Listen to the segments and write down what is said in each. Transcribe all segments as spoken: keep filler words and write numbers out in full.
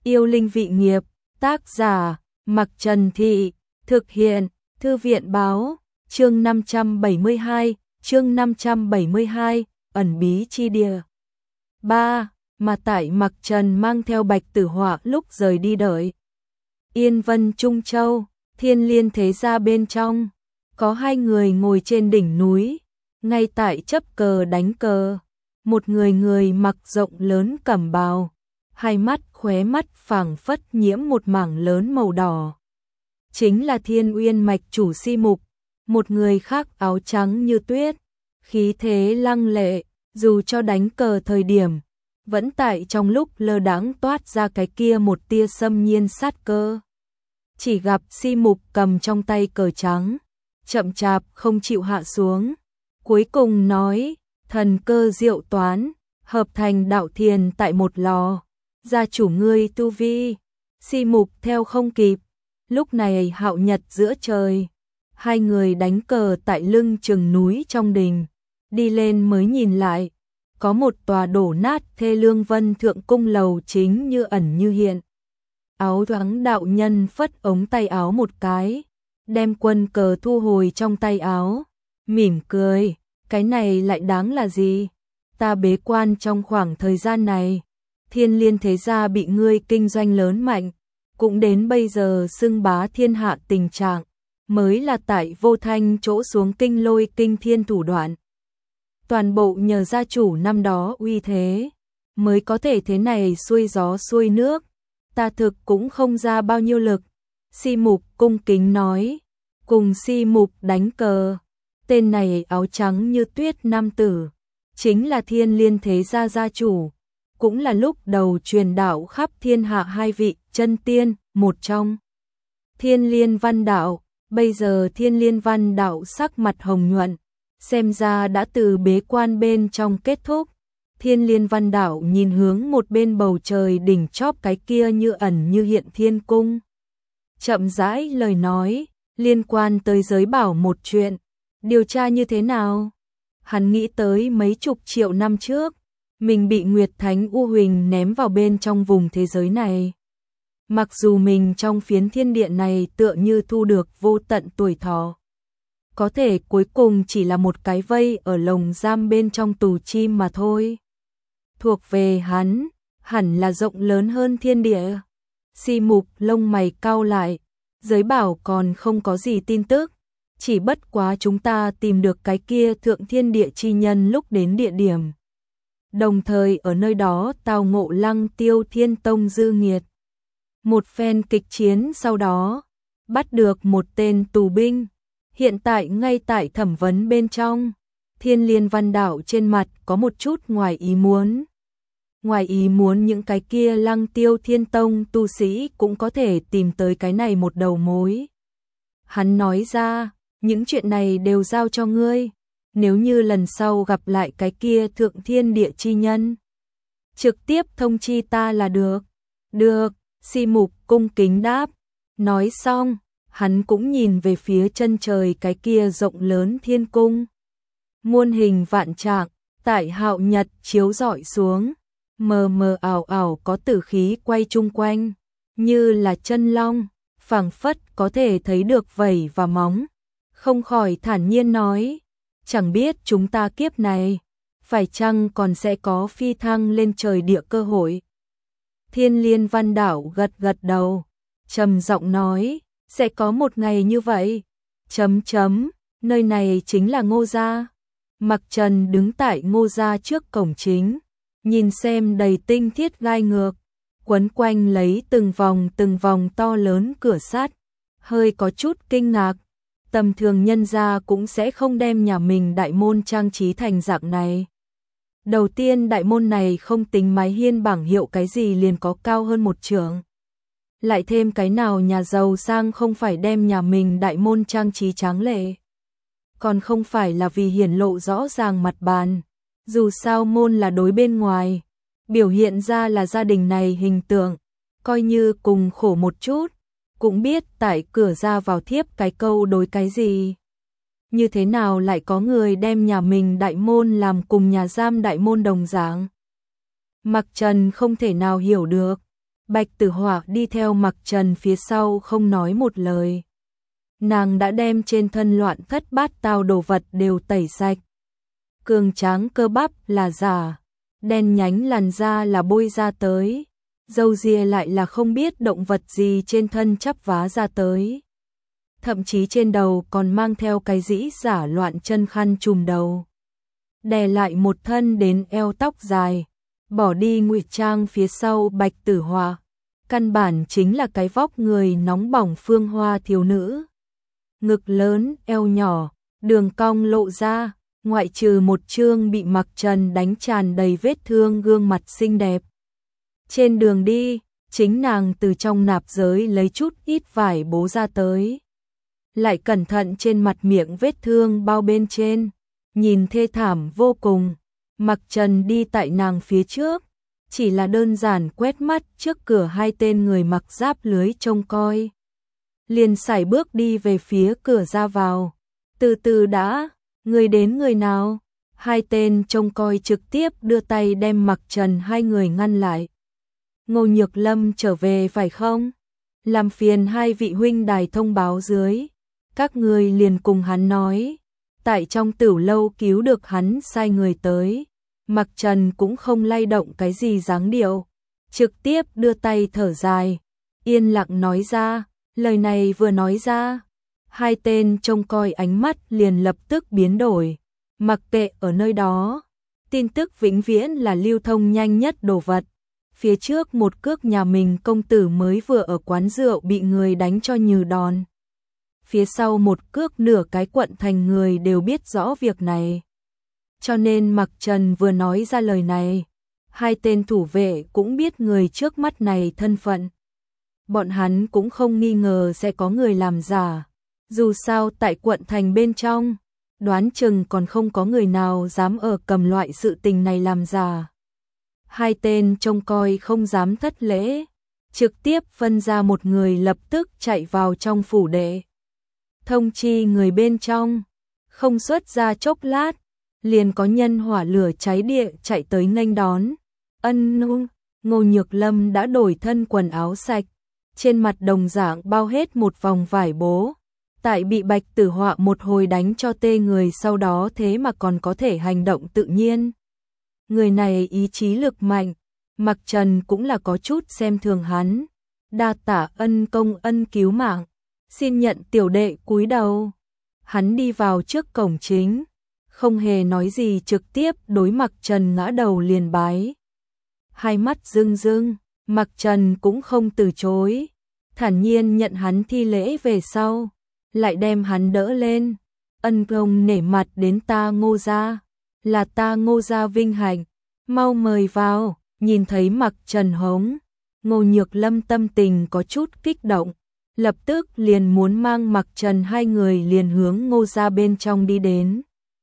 Yêu linh vị nghiệp, tác giả, Mặc Trần Thị, thực hiện, Thư viện báo, chương năm trăm bảy mươi hai, chương năm trăm bảy mươi hai, ẩn bí chi địa. ba. Mà tại Mặc Trần mang theo Bạch Tử Họa lúc rời đi đợi. Yên Vân Trung Châu, Thiên Liên thế gia bên trong, có hai người ngồi trên đỉnh núi, ngay tại chấp cờ đánh cờ. Một người người mặc rộng lớn cẩm bào, hai mắt khóe mắt phảng phất nhiễm một mảng lớn màu đỏ. Chính là Thiên Uyên mạch chủ Si Mục, một người khác áo trắng như tuyết, khí thế lăng lệ, dù cho đánh cờ thời điểm, vẫn tại trong lúc lơ đãng toát ra cái kia một tia xâm nhiên sát cơ. Chỉ gặp Si Mục cầm trong tay cờ trắng, chậm chạp không chịu hạ xuống, cuối cùng nói: thần cơ diệu toán, hợp thành đạo thiền tại một lò, gia chủ ngươi tu vi. Si Mục theo không kịp, lúc này hạo nhật giữa trời, hai người đánh cờ tại lưng chừng núi trong đình, đi lên mới nhìn lại, có một tòa đổ nát thê lương vân thượng cung lầu chính như ẩn như hiện. Áo thoáng đạo nhân phất ống tay áo một cái, đem quân cờ thu hồi trong tay áo, mỉm cười: cái này lại đáng là gì? Ta bế quan trong khoảng thời gian này, Thiên Liên thế gia bị ngươi kinh doanh lớn mạnh, cũng đến bây giờ xưng bá thiên hạ tình trạng, mới là tại Vô Thanh chỗ xuống kinh lôi kinh thiên thủ đoạn. Toàn bộ nhờ gia chủ năm đó uy thế, mới có thể thế này xuôi gió xuôi nước, ta thực cũng không ra bao nhiêu lực. Si Mục cung kính nói, cùng Si Mục đánh cờ. Tên này áo trắng như tuyết nam tử, chính là Thiên Liên thế gia gia chủ, cũng là lúc đầu truyền đạo khắp thiên hạ hai vị chân tiên, một trong Thiên Liên Văn Đạo. Bây giờ Thiên Liên Văn Đạo sắc mặt hồng nhuận, xem ra đã từ bế quan bên trong kết thúc. Thiên Liên Văn Đạo nhìn hướng một bên bầu trời đỉnh chóp cái kia như ẩn như hiện thiên cung, chậm rãi lời nói: liên quan tới giới bảo một chuyện, điều tra như thế nào? Hắn nghĩ tới mấy chục triệu năm trước, mình bị Nguyệt Thánh U Huỳnh ném vào bên trong vùng thế giới này. Mặc dù mình trong phiến thiên địa này tựa như thu được vô tận tuổi thọ, có thể cuối cùng chỉ là một cái vây ở lồng giam bên trong tù chim mà thôi. Thuộc về hắn, hẳn là rộng lớn hơn thiên địa. Si Mục lông mày cau lại, giới bảo còn không có gì tin tức, chỉ bất quá chúng ta tìm được cái kia thượng thiên địa chi nhân lúc đến địa điểm, đồng thời ở nơi đó tao ngộ Lăng Tiêu Thiên Tông dư nghiệt. Một phen kịch chiến sau đó, bắt được một tên tù binh, hiện tại ngay tại thẩm vấn bên trong. Thiên Liên Văn Đạo trên mặt có một chút ngoài ý muốn. Ngoài ý muốn những cái kia Lăng Tiêu Thiên Tông tu sĩ cũng có thể tìm tới cái này một đầu mối. Hắn nói ra, những chuyện này đều giao cho ngươi, nếu như lần sau gặp lại cái kia thượng thiên địa chi nhân, trực tiếp thông chi ta là được. Được, Si Mục cung kính đáp. Nói xong, hắn cũng nhìn về phía chân trời cái kia rộng lớn thiên cung. Muôn hình vạn trạng, tại hạo nhật chiếu rọi xuống, mờ mờ ảo ảo có tử khí quay chung quanh, như là chân long, phảng phất có thể thấy được vảy và móng. Không khỏi thản nhiên nói, chẳng biết chúng ta kiếp này, phải chăng còn sẽ có phi thăng lên trời địa cơ hội. Thiên Liên Văn Đạo gật gật đầu, trầm giọng nói, sẽ có một ngày như vậy. Chấm chấm, nơi này chính là Ngô gia. Mặc Trần đứng tại Ngô gia trước cổng chính, nhìn xem đầy tinh thiết gai ngược, quấn quanh lấy từng vòng từng vòng to lớn cửa sắt, hơi có chút kinh ngạc. Tầm thường nhân gia cũng sẽ không đem nhà mình đại môn trang trí thành dạng này. Đầu tiên đại môn này không tính mái hiên bảng hiệu cái gì liền có cao hơn một trượng. Lại thêm cái nào nhà giàu sang không phải đem nhà mình đại môn trang trí tráng lệ. Còn không phải là vì hiển lộ rõ ràng mặt bàn. Dù sao môn là đối bên ngoài, biểu hiện ra là gia đình này hình tượng, coi như cùng khổ một chút, cũng biết tại cửa ra vào thiếp cái câu đối cái gì. Như thế nào lại có người đem nhà mình đại môn làm cùng nhà giam đại môn đồng dạng? Mặc Trần không thể nào hiểu được, Bạch Tử Họa đi theo Mặc Trần phía sau không nói một lời. Nàng đã đem trên thân loạn thất bát tao đồ vật đều tẩy sạch. Cường tráng cơ bắp là giả, đen nhánh làn da là bôi ra tới, râu ria lại là không biết động vật gì trên thân chắp vá ra tới. Thậm chí trên đầu còn mang theo cái dĩ giả loạn chân khăn trùm đầu. Đè lại một thân đến eo tóc dài, bỏ đi ngụy trang phía sau Bạch Tử Họa. Căn bản chính là cái vóc người nóng bỏng phương hoa thiếu nữ. Ngực lớn, eo nhỏ, đường cong lộ ra, ngoại trừ một trương bị Mặc Trần đánh tràn đầy vết thương gương mặt xinh đẹp. Trên đường đi, chính nàng từ trong nạp giới lấy chút ít vải bố ra tới. Lại cẩn thận trên mặt miệng vết thương bao bên trên, nhìn thê thảm vô cùng. Mặc Trần đi tại nàng phía trước, chỉ là đơn giản quét mắt trước cửa hai tên người mặc giáp lưới trông coi. Liền sải bước đi về phía cửa ra vào. Từ từ đã, người đến người nào? Hai tên trông coi trực tiếp đưa tay đem Mặc Trần hai người ngăn lại. Ngô Nhược Lâm trở về phải không? Làm phiền hai vị huynh đài thông báo dưới. Các người liền cùng hắn nói. Tại trong tửu lâu cứu được hắn sai người tới. Mặc Trần cũng không lay động cái gì dáng điệu. Trực tiếp đưa tay thở dài. Yên lặng nói ra. Lời này vừa nói ra. Hai tên trông coi ánh mắt liền lập tức biến đổi. Mặc kệ ở nơi đó. Tin tức vĩnh viễn là lưu thông nhanh nhất đồ vật. Phía trước một cước nhà mình công tử mới vừa ở quán rượu bị người đánh cho như đòn. Phía sau một cước nửa cái quận thành người đều biết rõ việc này. Cho nên Mặc Trần vừa nói ra lời này, hai tên thủ vệ cũng biết người trước mắt này thân phận. Bọn hắn cũng không nghi ngờ sẽ có người làm giả. Dù sao tại quận thành bên trong, đoán chừng còn không có người nào dám ở cầm loại sự tình này làm giả. Hai tên trông coi không dám thất lễ, trực tiếp phân ra một người lập tức chạy vào trong phủ đệ. Thông chi người bên trong, không xuất ra chốc lát, liền có nhân hỏa lửa cháy địa chạy tới nghênh đón. Ân nung, Ngô Nhược Lâm đã đổi thân quần áo sạch, trên mặt đồng dạng bao hết một vòng vải bố. Tại bị Bạch Tử Họa một hồi đánh cho tê người sau đó thế mà còn có thể hành động tự nhiên. Người này ý chí lực mạnh, Mặc Trần cũng là có chút xem thường hắn. Đa tạ ân công ân cứu mạng, xin nhận tiểu đệ cúi đầu. Hắn đi vào trước cổng chính, không hề nói gì trực tiếp đối Mặc Trần ngã đầu liền bái. Hai mắt rưng rưng, Mặc Trần cũng không từ chối, thản nhiên nhận hắn thi lễ về sau, lại đem hắn đỡ lên. Ân công nể mặt đến ta Ngô gia, là ta Ngô gia vinh hạnh, mau mời vào. Nhìn thấy Mặc Trần hống, Ngô Nhược Lâm tâm tình có chút kích động, lập tức liền muốn mang Mặc Trần hai người liền hướng Ngô gia bên trong đi đến.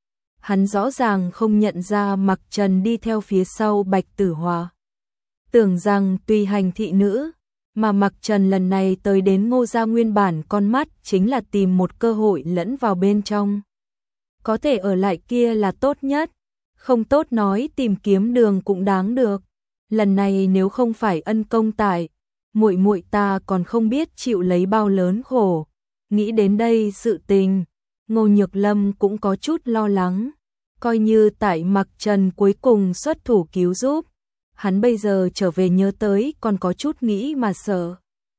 Hắn rõ ràng không nhận ra Mặc Trần đi theo phía sau Bạch Tử Họa, tưởng rằng tùy hành thị nữ, mà Mặc Trần lần này tới đến Ngô gia nguyên bản con mắt chính là tìm một cơ hội lẫn vào bên trong. Có thể ở lại kia là tốt nhất, không tốt nói tìm kiếm đường cũng đáng được. Lần này nếu không phải ân công tại, muội muội ta còn không biết chịu lấy bao lớn khổ. Nghĩ đến đây sự tình, Ngô Nhược Lâm cũng có chút lo lắng. Coi như tại Mặc Trần cuối cùng xuất thủ cứu giúp, hắn bây giờ trở về nhớ tới còn có chút nghĩ mà sợ.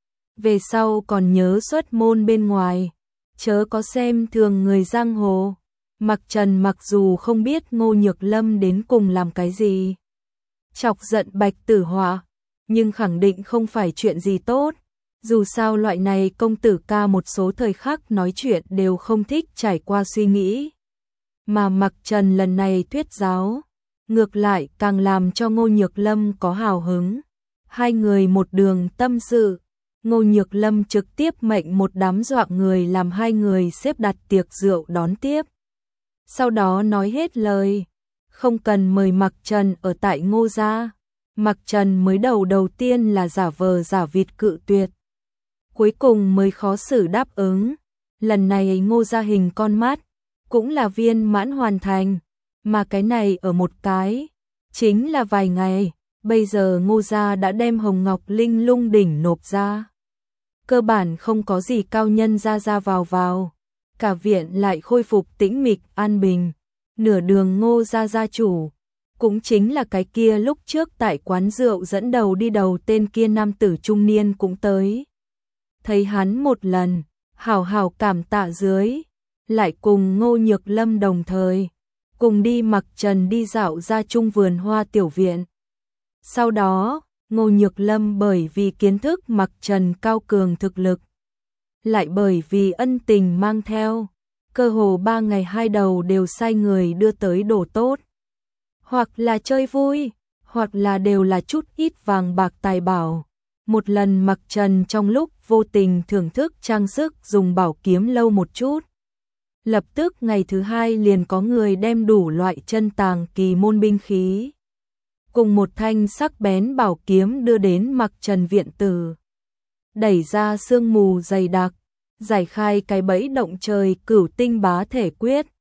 Về sau còn nhớ xuất môn bên ngoài, chớ có xem thường người giang hồ. Mặc Trần mặc dù không biết Ngô Nhược Lâm đến cùng làm cái gì, chọc giận Bạch Tử Họa, nhưng khẳng định không phải chuyện gì tốt. Dù sao loại này công tử ca một số thời khắc nói chuyện đều không thích trải qua suy nghĩ. Mà Mặc Trần lần này thuyết giáo, ngược lại càng làm cho Ngô Nhược Lâm có hào hứng. Hai người một đường tâm sự, Ngô Nhược Lâm trực tiếp mệnh một đám dọa người làm hai người xếp đặt tiệc rượu đón tiếp. Sau đó nói hết lời, không cần mời Mặc Trần ở tại Ngô gia. Mặc Trần mới đầu đầu tiên là giả vờ giả vịt cự tuyệt, cuối cùng mới khó xử đáp ứng. Lần này Ngô gia hình con mắt cũng là viên mãn hoàn thành, mà cái này ở một cái chính là vài ngày. Bây giờ Ngô gia đã đem Hồng Ngọc Linh Lung đỉnh nộp ra. Cơ bản không có gì cao nhân ra ra vào vào. Cả viện lại khôi phục tĩnh mịch an bình. Nửa đường Ngô gia gia chủ, cũng chính là cái kia lúc trước tại quán rượu dẫn đầu đi đầu tên kia nam tử trung niên cũng tới. Thấy hắn một lần, hào hào cảm tạ dưới, lại cùng Ngô Nhược Lâm đồng thời, cùng đi mặc trần đi dạo ra trung vườn hoa tiểu viện. Sau đó, Ngô Nhược Lâm bởi vì kiến thức mặc trần cao cường thực lực, lại bởi vì ân tình mang theo, cơ hồ ba ngày hai đầu đều sai người đưa tới đồ tốt. Hoặc là chơi vui, hoặc là đều là chút ít vàng bạc tài bảo. Một lần mặc trần trong lúc vô tình thưởng thức trang sức dùng bảo kiếm lâu một chút. Lập tức ngày thứ hai liền có người đem đủ loại chân tàng kỳ môn binh khí, cùng một thanh sắc bén bảo kiếm đưa đến mặc trần viện tử. Đẩy ra sương mù dày đặc, giải khai cái bẫy động trời cửu tinh bá thể quyết,